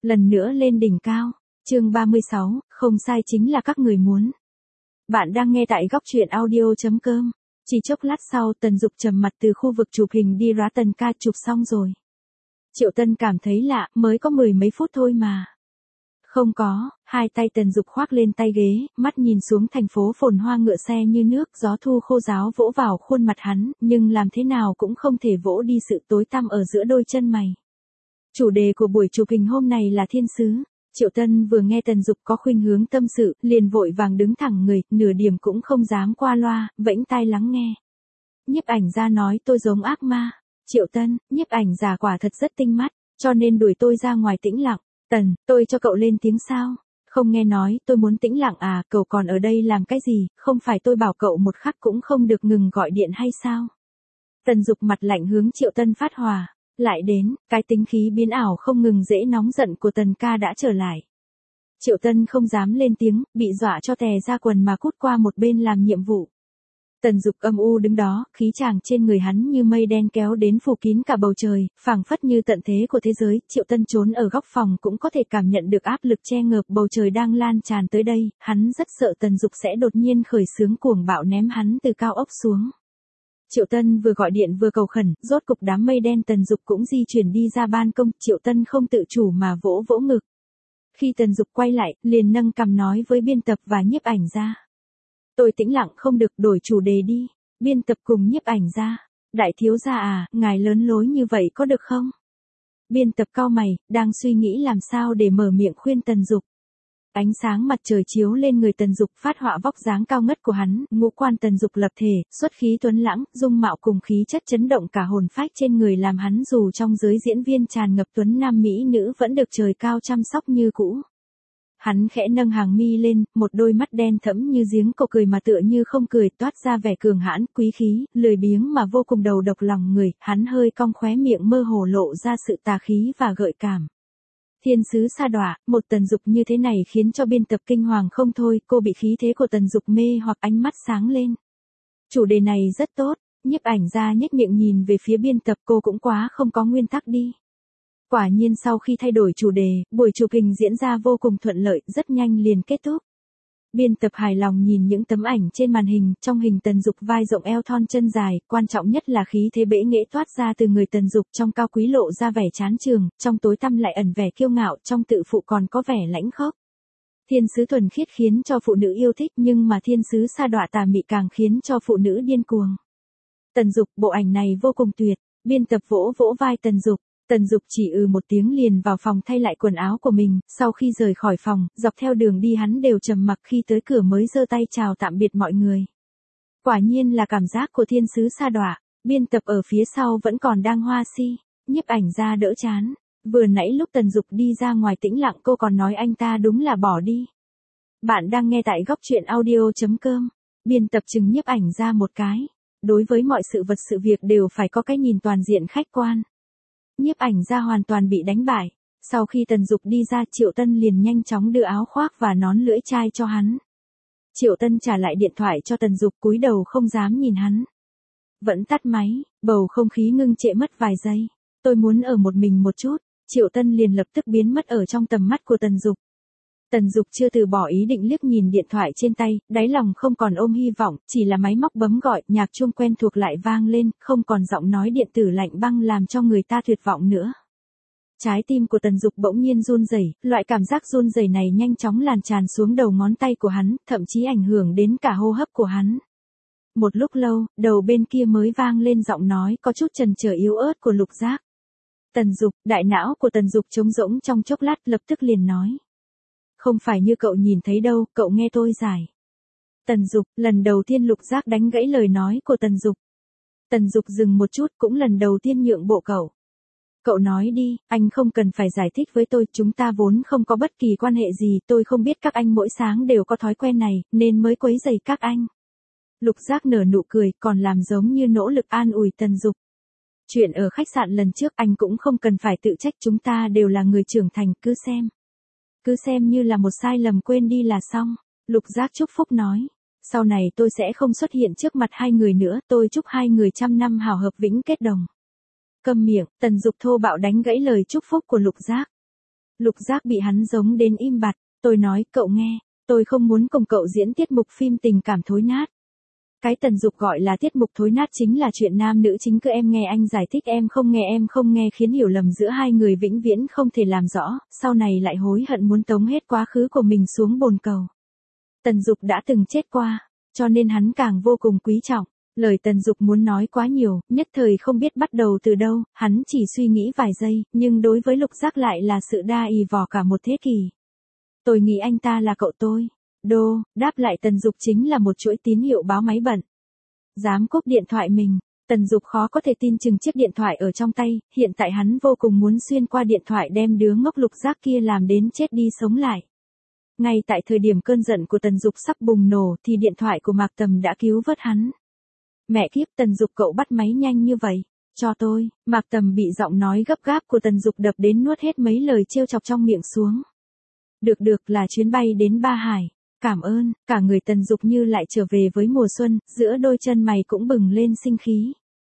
lần nữa lên đỉnh cao. Chương 36, không sai chính là các người muốn. Bạn đang nghe tại góc truyện audio.com. Chỉ chốc lát sau, Tần Dục trầm mặt từ khu vực chụp hình đi ra. Tần ca, chụp xong rồi. Triệu Tân cảm thấy lạ, mới có 10 mấy phút thôi mà. Không có, hai tay Tần Dục khoác lên tay ghế, mắt nhìn xuống thành phố phồn hoa ngựa xe như nước, gió thu khô ráo vỗ vào khuôn mặt hắn, nhưng làm thế nào cũng không thể vỗ đi sự tối tăm ở giữa đôi chân mày. Chủ đề của buổi chụp hình hôm này là thiên sứ. Triệu Tân vừa nghe Tần Dục có khuynh hướng tâm sự, liền vội vàng đứng thẳng người, nửa điểm cũng không dám qua loa, vẫy tai lắng nghe. Nhiếp ảnh gia nói tôi giống ác ma. Triệu Tân, nhiếp ảnh giả quả thật rất tinh mắt, cho nên đuổi tôi ra ngoài tĩnh lặng. Tần, tôi cho cậu lên tiếng sao? Không nghe nói tôi muốn tĩnh lặng à, cậu còn ở đây làm cái gì, không phải tôi bảo cậu một khắc cũng không được ngừng gọi điện hay sao? Tần Dục mặt lạnh hướng Triệu Tân phát hỏa. Lại đến, cái tính khí biến ảo không ngừng dễ nóng giận của Tần ca đã trở lại. Triệu Tân không dám lên tiếng, bị dọa cho tè ra quần mà cút qua một bên làm nhiệm vụ. Tần Dục âm u đứng đó, khí chàng trên người hắn như mây đen kéo đến phủ kín cả bầu trời, phảng phất như tận thế của thế giới. Triệu Tân trốn ở góc phòng cũng có thể cảm nhận được áp lực che ngợp bầu trời đang lan tràn tới đây, hắn rất sợ Tần Dục sẽ đột nhiên khởi xướng cuồng bạo ném hắn từ cao ốc xuống. Triệu Tân vừa gọi điện vừa cầu khẩn, rốt cục đám mây đen Tần Dục cũng di chuyển đi ra ban công, Triệu Tân không tự chủ mà vỗ vỗ ngực. Khi Tần Dục quay lại, liền nâng cằm nói với biên tập và nhiếp ảnh gia. Tôi tĩnh lặng không được, đổi chủ đề đi. Biên tập cùng nhiếp ảnh gia. Đại thiếu gia à, ngài lớn lối như vậy có được không? Biên tập cau mày, đang suy nghĩ làm sao để mở miệng khuyên Tần Dục. Ánh sáng mặt trời chiếu lên người Tần Dục phát họa vóc dáng cao ngất của hắn, ngũ quan Tần Dục lập thể, xuất khí tuấn lãng, dung mạo cùng khí chất chấn động cả hồn phách trên người làm hắn dù trong giới diễn viên tràn ngập tuấn nam mỹ nữ vẫn được trời cao chăm sóc như cũ. Hắn khẽ nâng hàng mi lên, một đôi mắt đen thẫm như giếng cổ cười mà tựa như không cười, toát ra vẻ cường hãn, quý khí, lười biếng mà vô cùng đầu độc lòng người, hắn hơi cong khóe miệng mơ hồ lộ ra sự tà khí và gợi cảm. Thiên sứ sa đọa, một Tần Dục như thế này khiến cho biên tập kinh hoàng không thôi, cô bị khí thế của Tần Dục mê hoặc ánh mắt sáng lên. Chủ đề này rất tốt, nhiếp ảnh gia nhếch miệng nhìn về phía biên tập, cô cũng quá không có nguyên tắc đi. Quả nhiên sau khi thay đổi chủ đề, buổi chụp hình diễn ra vô cùng thuận lợi, rất nhanh liền kết thúc. Biên tập hài lòng nhìn những tấm ảnh trên màn hình, trong hình Tần Dục vai rộng eo thon chân dài, quan trọng nhất là khí thế bệ nghệ toát ra từ người Tần Dục, trong cao quý lộ ra vẻ chán chường, trong tối tăm lại ẩn vẻ kiêu ngạo, trong tự phụ còn có vẻ lãnh khốc. Thiên sứ thuần khiết khiến cho phụ nữ yêu thích, nhưng mà thiên sứ sa đọa tà mị càng khiến cho phụ nữ điên cuồng. Tần Dục, bộ ảnh này vô cùng tuyệt. Biên tập vỗ vỗ vai Tần Dục. Tần Dục chỉ một tiếng liền vào phòng thay lại quần áo của mình, sau khi rời khỏi phòng, dọc theo đường đi hắn đều trầm mặc, khi tới cửa mới giơ tay chào tạm biệt mọi người. Quả nhiên là cảm giác của thiên sứ sa đọa. Biên tập ở phía sau vẫn còn đang hoa si, nhiếp ảnh gia đỡ chán. Vừa nãy lúc Tần Dục đi ra ngoài tĩnh lặng cô còn nói anh ta đúng là bỏ đi. Bạn đang nghe tại góc truyện audio.com. Biên tập chừng nhiếp ảnh gia một cái. Đối với mọi sự vật sự việc đều phải có cái nhìn toàn diện khách quan. Nhiếp ảnh gia hoàn toàn bị đánh bại. Sau khi Tần Dục đi ra, Triệu Tân liền nhanh chóng đưa áo khoác và nón lưỡi chai cho hắn. Triệu Tân trả lại điện thoại cho Tần Dục, cúi đầu không dám nhìn hắn. Vẫn tắt máy, bầu không khí ngưng trệ mất vài giây. Tôi muốn ở một mình một chút. Triệu Tân liền lập tức biến mất ở trong tầm mắt của Tần Dục. Tần Dục chưa từ bỏ ý định liếc nhìn điện thoại trên tay, đáy lòng không còn ôm hy vọng, chỉ là máy móc bấm gọi, nhạc chuông quen thuộc lại vang lên, không còn giọng nói điện tử lạnh băng làm cho người ta tuyệt vọng nữa. Trái tim của Tần Dục bỗng nhiên run rẩy, loại cảm giác run rẩy này nhanh chóng lan tràn xuống đầu ngón tay của hắn, thậm chí ảnh hưởng đến cả hô hấp của hắn. Một lúc lâu, đầu bên kia mới vang lên giọng nói có chút chần chờ yếu ớt của Lục Giác. Tần Dục, đại não của Tần Dục trống rỗng trong chốc lát, lập tức liền nói. Không phải như cậu nhìn thấy đâu, cậu nghe tôi giải. Tần Dục, lần đầu tiên Lục Giác đánh gãy lời nói của Tần Dục. Tần Dục dừng một chút, cũng lần đầu tiên nhượng bộ cậu. Cậu nói đi, anh không cần phải giải thích với tôi, chúng ta vốn không có bất kỳ quan hệ gì, tôi không biết các anh mỗi sáng đều có thói quen này, nên mới quấy rầy các anh. Lục Giác nở nụ cười, còn làm giống như nỗ lực an ủi Tần Dục. Chuyện ở khách sạn lần trước anh cũng không cần phải tự trách, chúng ta đều là người trưởng thành, cứ xem như là một sai lầm quên đi là xong. Lục Giác chúc phúc nói. Sau này tôi sẽ không xuất hiện trước mặt hai người nữa, tôi chúc hai người trăm năm hào hợp vĩnh kết đồng. Câm miệng, Tần Dục thô bạo đánh gãy lời chúc phúc của Lục Giác. Lục Giác bị hắn giống đến im bặt, tôi nói cậu nghe, tôi không muốn cùng cậu diễn tiết mục phim tình cảm thối nát. Cái Tần Dục gọi là tiết mục thối nát chính là chuyện nam nữ chính, cứ em nghe anh giải thích em không nghe khiến hiểu lầm giữa hai người vĩnh viễn không thể làm rõ, sau này lại hối hận muốn tống hết quá khứ của mình xuống bồn cầu. Tần Dục đã từng chết qua, cho nên hắn càng vô cùng quý trọng. Lời Tần Dục muốn nói quá nhiều, nhất thời không biết bắt đầu từ đâu, hắn chỉ suy nghĩ vài giây, nhưng đối với Lục Giác lại là sự đa ì vò cả một thế kỷ. Tôi nghĩ anh ta là cậu tôi. Đô, đáp lại Tần Dục chính là một chuỗi tín hiệu báo máy bận. Dám cúp điện thoại mình. Tần Dục khó có thể tin chừng chiếc điện thoại ở trong tay, hiện tại hắn vô cùng muốn xuyên qua điện thoại đem đứa ngốc Lục Giác kia làm đến chết đi sống lại. Ngay tại thời điểm cơn giận của Tần Dục sắp bùng nổ thì điện thoại của Mạc Tầm đã cứu vớt hắn. Mẹ kiếp, Tần Dục cậu bắt máy nhanh như vậy. Cho tôi, Mạc Tầm bị giọng nói gấp gáp của Tần Dục đập đến nuốt hết mấy lời trêu chọc trong miệng xuống. Được là chuyến bay đến Ba Hải. Cảm ơn, cả người Tần Dục như lại trở về với mùa xuân, giữa đôi chân mày cũng bừng lên sinh khí.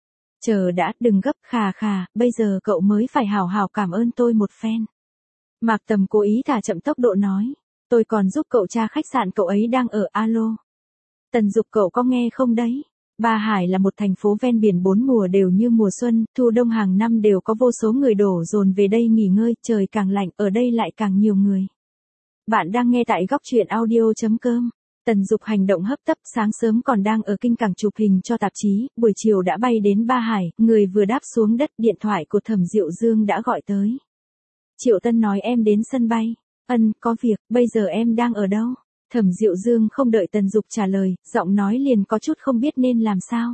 Chờ đã, đừng gấp, khà, bây giờ cậu mới phải hào hào cảm ơn tôi một phen. Mạc Tầm cố ý thả chậm tốc độ nói. Tôi còn giúp cậu tra khách sạn cậu ấy đang ở, alo. Tần Dục cậu có nghe không đấy? Ba Hải là một thành phố ven biển bốn mùa đều như mùa xuân, thu đông hàng năm đều có vô số người đổ dồn về đây nghỉ ngơi, trời càng lạnh, ở đây lại càng nhiều người. Bạn đang nghe tại góc truyện audio.com. Tần Dục hành động hấp tấp, sáng sớm còn đang ở kinh cảng chụp hình cho tạp chí, buổi chiều đã bay đến Ba Hải, người vừa đáp xuống đất, điện thoại của Thẩm Diệu Dương đã gọi tới. Triệu Tân nói em đến sân bay. Có việc, bây giờ em đang ở đâu? Thẩm Diệu Dương không đợi Tần Dục trả lời, giọng nói liền có chút không biết nên làm sao.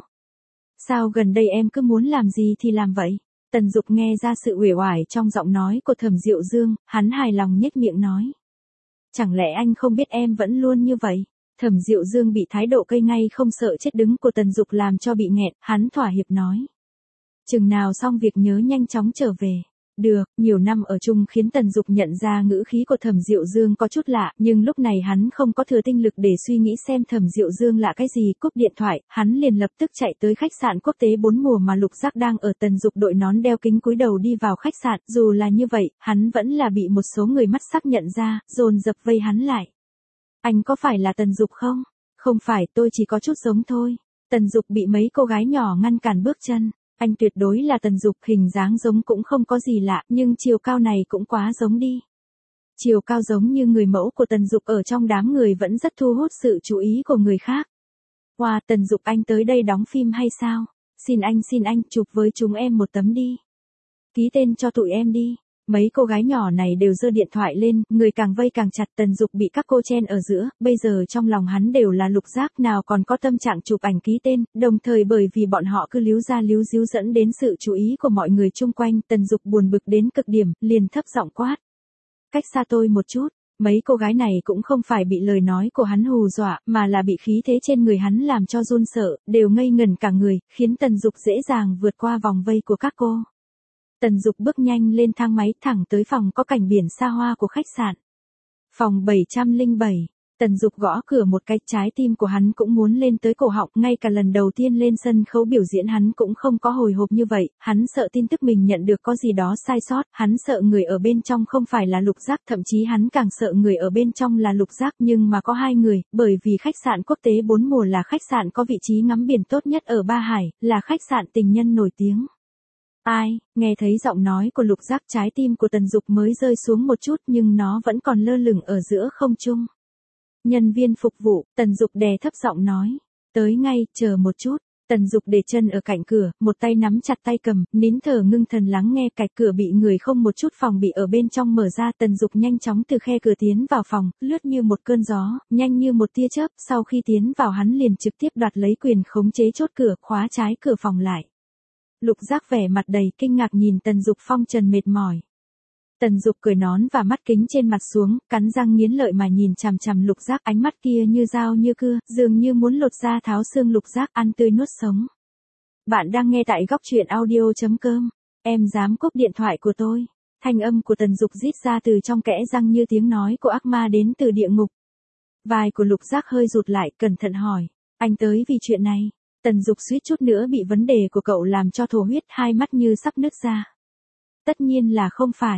Sao gần đây em cứ muốn làm gì thì làm vậy? Tần Dục nghe ra sự uể oải trong giọng nói của Thẩm Diệu Dương, hắn hài lòng nhếch miệng nói. Chẳng lẽ anh không biết em vẫn luôn như vậy? Thẩm Diệu Dương bị thái độ cây ngay không sợ chết đứng của Tần Dục làm cho bị nghẹn, hắn thỏa hiệp nói. Chừng nào xong việc nhớ nhanh chóng trở về. Được, nhiều năm ở chung khiến Tần Dục nhận ra ngữ khí của Thẩm Diệu Dương có chút lạ, nhưng lúc này hắn không có thừa tinh lực để suy nghĩ xem Thẩm Diệu Dương là cái gì, cúp điện thoại, hắn liền lập tức chạy tới khách sạn quốc tế 4 mùa mà Lục Giác đang ở. Tần Dục đội nón đeo kính cúi đầu đi vào khách sạn, dù là như vậy, hắn vẫn là bị một số người mắt sắc nhận ra, dồn dập vây hắn lại. Anh có phải là Tần Dục không? Không phải, tôi chỉ có chút giống thôi. Tần Dục bị mấy cô gái nhỏ ngăn cản bước chân. Anh tuyệt đối là Tần Dục, hình dáng giống cũng không có gì lạ, nhưng chiều cao này cũng quá giống đi. Chiều cao giống như người mẫu của Tần Dục ở trong đám người vẫn rất thu hút sự chú ý của người khác. Wow, Tần Dục anh tới đây đóng phim hay sao? Xin anh, chụp với chúng em một tấm đi. Ký tên cho tụi em đi. Mấy cô gái nhỏ này đều giơ điện thoại lên, người càng vây càng chặt. Tần Dục bị các cô chen ở giữa, bây giờ trong lòng hắn đều là Lục Giác, nào còn có tâm trạng chụp ảnh ký tên, đồng thời bởi vì bọn họ cứ líu ra líu díu dẫn đến sự chú ý của mọi người chung quanh, Tần Dục buồn bực đến cực điểm, liền thấp giọng quát. Cách xa tôi một chút. Mấy cô gái này cũng không phải bị lời nói của hắn hù dọa, mà là bị khí thế trên người hắn làm cho run sợ, đều ngây ngẩn cả người, khiến Tần Dục dễ dàng vượt qua vòng vây của các cô. Tần Dục bước nhanh lên thang máy thẳng tới phòng có cảnh biển xa hoa của khách sạn. Phòng 707. Tần Dục gõ cửa một cái, trái tim của hắn cũng muốn lên tới cổ họng, ngay cả lần đầu tiên lên sân khấu biểu diễn hắn cũng không có hồi hộp như vậy, hắn sợ tin tức mình nhận được có gì đó sai sót, hắn sợ người ở bên trong không phải là Lục Giác, thậm chí hắn càng sợ người ở bên trong là Lục Giác, nhưng mà có hai người, bởi vì khách sạn quốc tế 4 mùa là khách sạn có vị trí ngắm biển tốt nhất ở Ba Hải, là khách sạn tình nhân nổi tiếng. Ai, nghe thấy giọng nói của Lục Giác, trái tim của Tần Dục mới rơi xuống một chút nhưng nó vẫn còn lơ lửng ở giữa không trung. Nhân viên phục vụ, Tần Dục đè thấp giọng nói. Tới ngay, chờ một chút. Tần Dục để chân ở cạnh cửa, một tay nắm chặt tay cầm, nín thở ngưng thần lắng nghe. Cạch cửa bị người không một chút phòng bị ở bên trong mở ra. Tần Dục nhanh chóng từ khe cửa tiến vào phòng, lướt như một cơn gió, nhanh như một tia chớp. Sau khi tiến vào hắn liền trực tiếp đoạt lấy quyền khống chế chốt cửa, khóa trái cửa phòng lại. Lục Giác vẻ mặt đầy kinh ngạc nhìn Tần Dục phong trần mệt mỏi. Tần Dục cởi nón và mắt kính trên mặt xuống, cắn răng nghiến lợi mà nhìn chằm chằm Lục Giác, ánh mắt kia như dao như cưa, dường như muốn lột da tháo xương Lục Giác, ăn tươi nuốt sống. Bạn đang nghe tại góc truyện audio.com. Em dám cúp điện thoại của tôi. Thanh âm của Tần Dục rít ra từ trong kẽ răng như tiếng nói của ác ma đến từ địa ngục. Vai của Lục Giác hơi rụt lại, cẩn thận hỏi. Anh tới vì chuyện này. Tần Dục suýt chút nữa bị vấn đề của cậu làm cho thổ huyết, hai mắt như sắp nứt ra. Tất nhiên là không phải.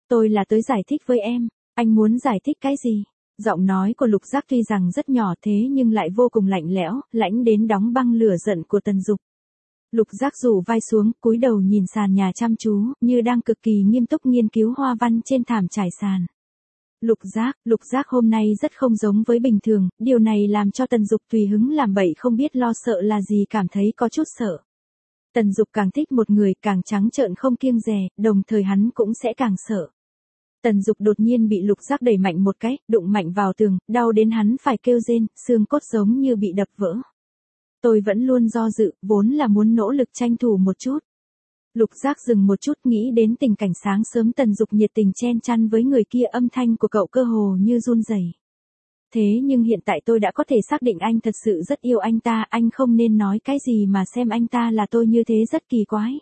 Tôi là tới giải thích với em. Anh muốn giải thích cái gì? Giọng nói của Lục Giác tuy rằng rất nhỏ thế nhưng lại vô cùng lạnh lẽo, lãnh đến đóng băng lửa giận của Tần Dục. Lục Giác rủ vai xuống, cúi đầu nhìn sàn nhà chăm chú, như đang cực kỳ nghiêm túc nghiên cứu hoa văn trên thảm trải sàn. Lục Giác hôm nay rất không giống với bình thường, điều này làm cho Tần Dục tùy hứng làm bậy không biết lo sợ là gì cảm thấy có chút sợ. Tần Dục càng thích một người càng trắng trợn không kiêng dè, đồng thời hắn cũng sẽ càng sợ. Tần Dục đột nhiên bị Lục Giác đẩy mạnh một cái, đụng mạnh vào tường, đau đến hắn phải kêu rên, xương cốt giống như bị đập vỡ. Tôi vẫn luôn do dự, vốn là muốn nỗ lực tranh thủ một chút. Lục Giác dừng một chút nghĩ đến tình cảnh sáng sớm Tần Dục nhiệt tình chen chăn với người kia, âm thanh của cậu cơ hồ như run rẩy. Thế nhưng hiện tại tôi đã có thể xác định anh thật sự rất yêu anh ta, anh không nên nói cái gì mà xem anh ta là tôi như thế rất kỳ quái.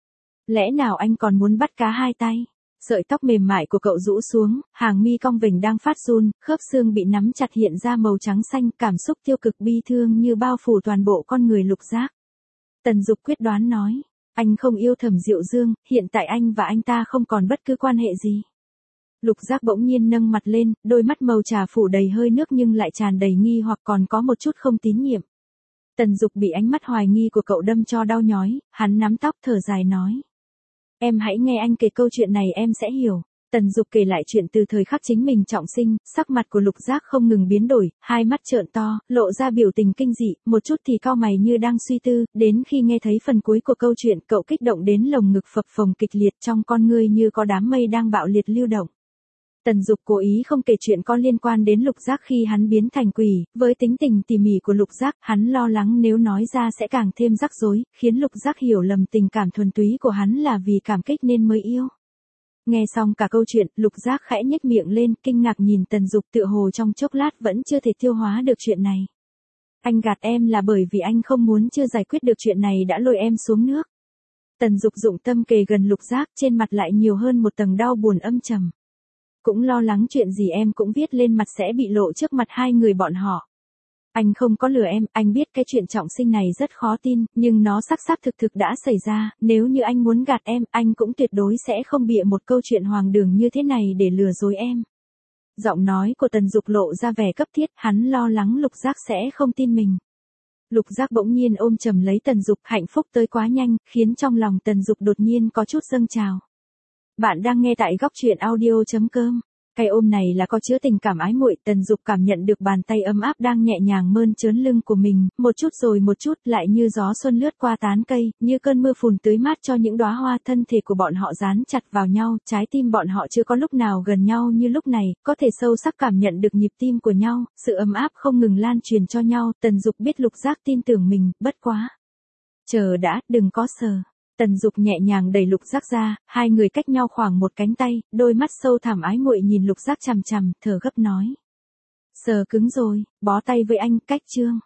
Lẽ nào anh còn muốn bắt cá hai tay? Sợi tóc mềm mại của cậu rũ xuống, hàng mi cong vểnh đang phát run, khớp xương bị nắm chặt hiện ra màu trắng xanh, cảm xúc tiêu cực bi thương như bao phủ toàn bộ con người Lục Giác. Tần Dục quyết đoán nói, anh không yêu Thẩm Diệu Dương, hiện tại anh và anh ta không còn bất cứ quan hệ gì. Lục Giác bỗng nhiên nâng mặt lên, đôi mắt màu trà phủ đầy hơi nước nhưng lại tràn đầy nghi hoặc còn có một chút không tín nhiệm. Tần Dục bị ánh mắt hoài nghi của cậu đâm cho đau nhói, hắn nắm tóc thở dài nói. Em hãy nghe anh kể câu chuyện này em sẽ hiểu. Tần Dục kể lại chuyện từ thời khắc chính mình trọng sinh, sắc mặt của Lục Giác không ngừng biến đổi, hai mắt trợn to, lộ ra biểu tình kinh dị, một chút thì cau mày như đang suy tư, đến khi nghe thấy phần cuối của câu chuyện cậu kích động đến lồng ngực phập phồng kịch liệt, trong con ngươi như có đám mây đang bạo liệt lưu động. Tần Dục cố ý không kể chuyện có liên quan đến Lục Giác khi hắn biến thành quỷ, với tính tình tỉ mỉ của Lục Giác, hắn lo lắng nếu nói ra sẽ càng thêm rắc rối, khiến Lục Giác hiểu lầm tình cảm thuần túy của hắn là vì cảm kích nên mới yêu. Nghe xong cả câu chuyện, Lục Giác khẽ nhếch miệng lên, kinh ngạc nhìn Tần Dục, tựa hồ trong chốc lát vẫn chưa thể tiêu hóa được chuyện này. Anh gạt em là bởi vì anh không muốn chưa giải quyết được chuyện này đã lôi em xuống nước. Tần Dục dụng tâm kề gần Lục Giác, trên mặt lại nhiều hơn một tầng đau buồn âm trầm. Cũng lo lắng chuyện gì em cũng viết lên mặt sẽ bị lộ trước mặt hai người bọn họ. Anh không có lừa em, anh biết cái chuyện trọng sinh này rất khó tin, nhưng nó xác thực đã xảy ra, nếu như anh muốn gạt em, anh cũng tuyệt đối sẽ không bịa một câu chuyện hoang đường như thế này để lừa dối em. Giọng nói của Tần Dục lộ ra vẻ cấp thiết, hắn lo lắng Lục Giác sẽ không tin mình. Lục Giác bỗng nhiên ôm chầm lấy Tần Dục, hạnh phúc tới quá nhanh, khiến trong lòng Tần Dục đột nhiên có chút dâng trào. Bạn đang nghe tại góc truyện audio.com. Cái ôm này là có chứa tình cảm ái muội, Tần Dục cảm nhận được bàn tay ấm áp đang nhẹ nhàng mơn trớn lưng của mình, một chút rồi một chút, lại như gió xuân lướt qua tán cây, như cơn mưa phùn tưới mát cho những đóa hoa. Thân thể của bọn họ dán chặt vào nhau, trái tim bọn họ chưa có lúc nào gần nhau như lúc này, có thể sâu sắc cảm nhận được nhịp tim của nhau, sự ấm áp không ngừng lan truyền cho nhau. Tần Dục biết Lục Giác tin tưởng mình, bất quá. Chờ đã, đừng có sờ. Tần Dục nhẹ nhàng đẩy Lục Giác ra, hai người cách nhau khoảng một cánh tay, đôi mắt sâu thẳm ái muội nhìn Lục Giác chằm chằm, thở gấp nói. Sờ cứng rồi, bó tay với anh, cách chương.